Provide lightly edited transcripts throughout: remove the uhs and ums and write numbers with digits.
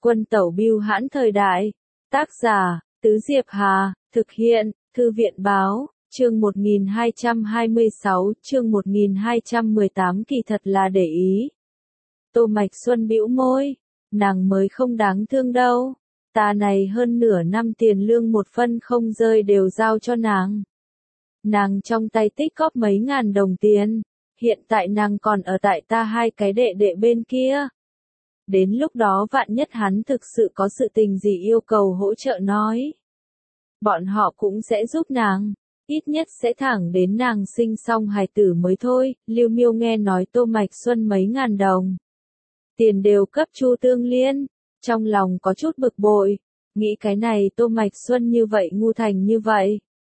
Quân tẩu bưu hãn thời đại. Tác giả, Tứ Diệp Hà, thực hiện, Thư viện báo, chương 1226, chương 1218 kỳ thật là để ý. Tô Mạch Xuân bĩu môi, nàng mới không đáng thương đâu. Ta này hơn nửa năm tiền lương một phân không rơi đều giao cho nàng. Nàng trong tay tích góp mấy ngàn đồng tiền, hiện tại nàng còn ở tại ta hai cái đệ đệ bên kia. Đến lúc đó vạn nhất hắn thực sự có sự tình gì yêu cầu hỗ trợ nói. Bọn họ cũng sẽ giúp nàng, ít nhất sẽ thẳng đến nàng sinh xong hài tử mới thôi. Lưu Miêu nghe nói Tô Mạch Xuân mấy ngàn đồng tiền đều cấp Chu Tương Liên, trong lòng có chút bực bội, nghĩ cái này Tô Mạch Xuân như vậy ngu thành như vậy.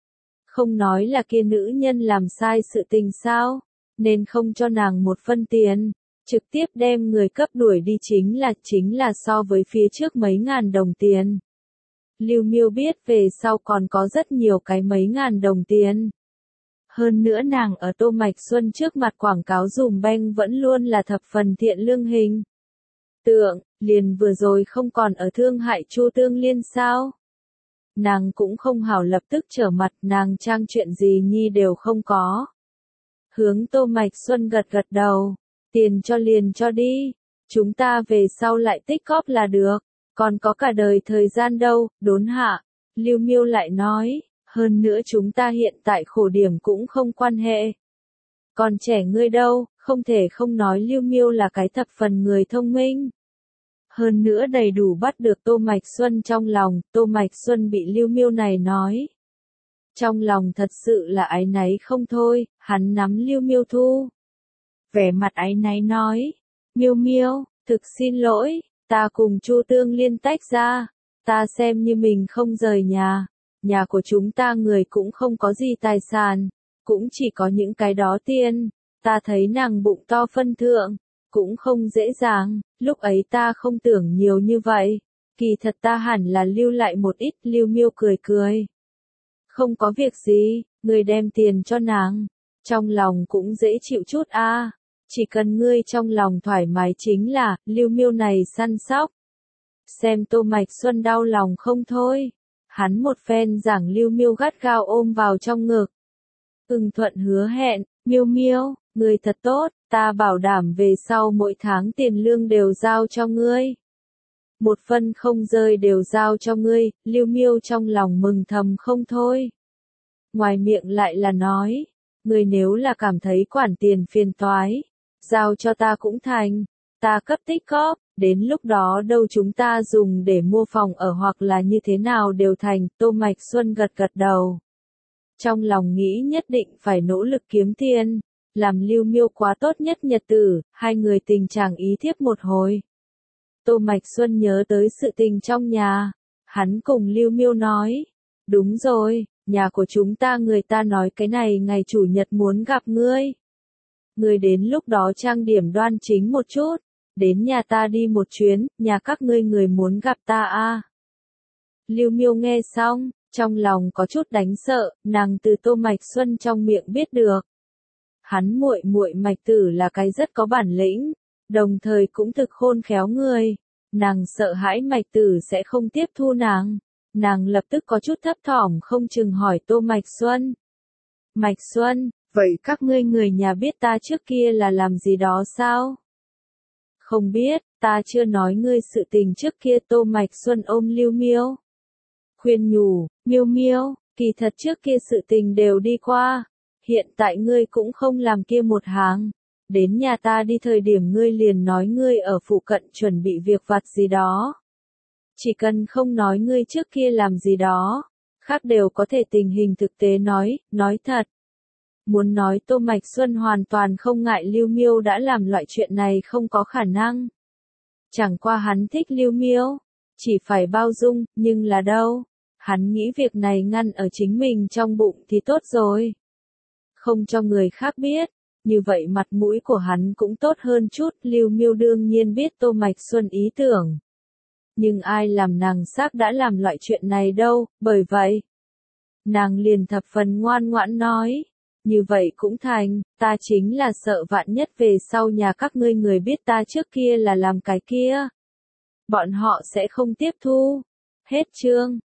Không nói là kia nữ nhân làm sai sự tình sao, nên không cho nàng một phân tiền, trực tiếp đem người cấp đuổi đi chính là so với phía trước mấy ngàn đồng tiền. Lưu Miêu biết về sau còn có rất nhiều cái mấy ngàn đồng tiền. Hơn nữa nàng ở Tô Mạch Xuân trước mặt quảng cáo dùm beng vẫn luôn là thập phần thiện lương hình tượng, liền vừa rồi không còn ở thương hại Chu Tương Liên sao. Nàng cũng không hảo lập tức trở mặt, nàng trang chuyện gì nhi đều không có. Hướng Tô Mạch Xuân gật gật đầu, tiền cho liền cho đi, chúng ta về sau lại tích góp là được, còn có cả đời thời gian đâu. Đốn hạ, Lưu Miêu lại nói, hơn nữa chúng ta hiện tại khổ điểm cũng không quan hệ. Còn trẻ ngươi đâu, không thể không nói Lưu Miêu là cái thập phần người thông minh. Hơn nữa đầy đủ bắt được Tô Mạch Xuân trong lòng. Tô Mạch Xuân bị Lưu Miêu này nói, trong lòng thật sự là áy náy không thôi. Hắn nắm Lưu Miêu thu, vẻ mặt áy náy nói, Miêu Miêu, thực xin lỗi, ta cùng Chu Tương Liên tách ra, ta xem như mình không rời nhà. Nhà của chúng ta người cũng không có gì tài sản, cũng chỉ có những cái đó tiền. Ta thấy nàng bụng to phân thượng, cũng không dễ dàng, lúc ấy ta không tưởng nhiều như vậy. Kỳ thật ta hẳn là lưu lại một ít. Lưu Miêu cười cười, không có việc gì, người đem tiền cho nàng, trong lòng cũng dễ chịu chút a. Chỉ cần ngươi trong lòng thoải mái chính là. Lưu Miêu này săn sóc, xem Tô Mạch Xuân đau lòng không thôi. Hắn một phen giảng, Lưu Miêu gắt gao ôm vào trong ngực. Thuận hứa hẹn, Miêu Miêu, người thật tốt, ta bảo đảm về sau mỗi tháng tiền lương đều giao cho ngươi. Một phân không rơi đều giao cho ngươi. Lưu Miêu trong lòng mừng thầm không thôi. Ngoài miệng lại là nói, ngươi nếu là cảm thấy quản tiền phiền toái, giao cho ta cũng thành, ta cấp tích góp, đến lúc đó đâu chúng ta dùng để mua phòng ở hoặc là như thế nào đều thành. Tô Mạch Xuân gật gật đầu, trong lòng nghĩ nhất định phải nỗ lực kiếm tiền, làm Lưu Miêu quá tốt nhất nhật tử. Hai người tình chàng ý thiếp một hồi. Tô Mạch Xuân nhớ tới sự tình trong nhà, hắn cùng Lưu Miêu nói, đúng rồi, nhà của chúng ta người ta nói cái này ngày chủ nhật muốn gặp ngươi. Ngươi đến lúc đó trang điểm đoan chính một chút, đến nhà ta đi một chuyến, nhà các ngươi người muốn gặp ta a. Lưu Miêu nghe xong, trong lòng có chút đánh sợ, nàng từ Tô Mạch Xuân trong miệng biết được. Hắn muội muội Mạch Tử là cái rất có bản lĩnh, đồng thời cũng thực khôn khéo người. Nàng sợ hãi Mạch Tử sẽ không tiếp thu nàng. Nàng lập tức có chút thấp thỏm không chừng hỏi Tô Mạch Xuân. Mạch Xuân, vậy các ngươi người nhà biết ta trước kia là làm gì đó sao? Không biết, ta chưa nói ngươi sự tình trước kia. Tô Mạch Xuân ôm Lưu Miêu, khuyên nhủ, Miêu Miêu, kỳ thật trước kia sự tình đều đi qua. Hiện tại ngươi cũng không làm kia một hàng. Đến nhà ta đi thời điểm ngươi liền nói ngươi ở phụ cận chuẩn bị việc vặt gì đó. Chỉ cần không nói ngươi trước kia làm gì đó, khác đều có thể tình hình thực tế nói thật. Muốn nói Tô Mạch Xuân hoàn toàn không ngại Lưu Miêu đã làm loại chuyện này không có khả năng. Chẳng qua hắn thích Lưu Miêu, chỉ phải bao dung, nhưng là đâu. Hắn nghĩ việc này ngăn ở chính mình trong bụng thì tốt rồi. Không cho người khác biết, như vậy mặt mũi của hắn cũng tốt hơn chút. Lưu Miêu đương nhiên biết Tô Mạch Xuân ý tưởng. Nhưng ai làm nàng xác đã làm loại chuyện này đâu, bởi vậy. Nàng liền thập phần ngoan ngoãn nói, như vậy cũng thành, ta chính là sợ vạn nhất về sau nhà các ngươi người biết ta trước kia là làm cái kia. Bọn họ sẽ không tiếp thu. Hết chương.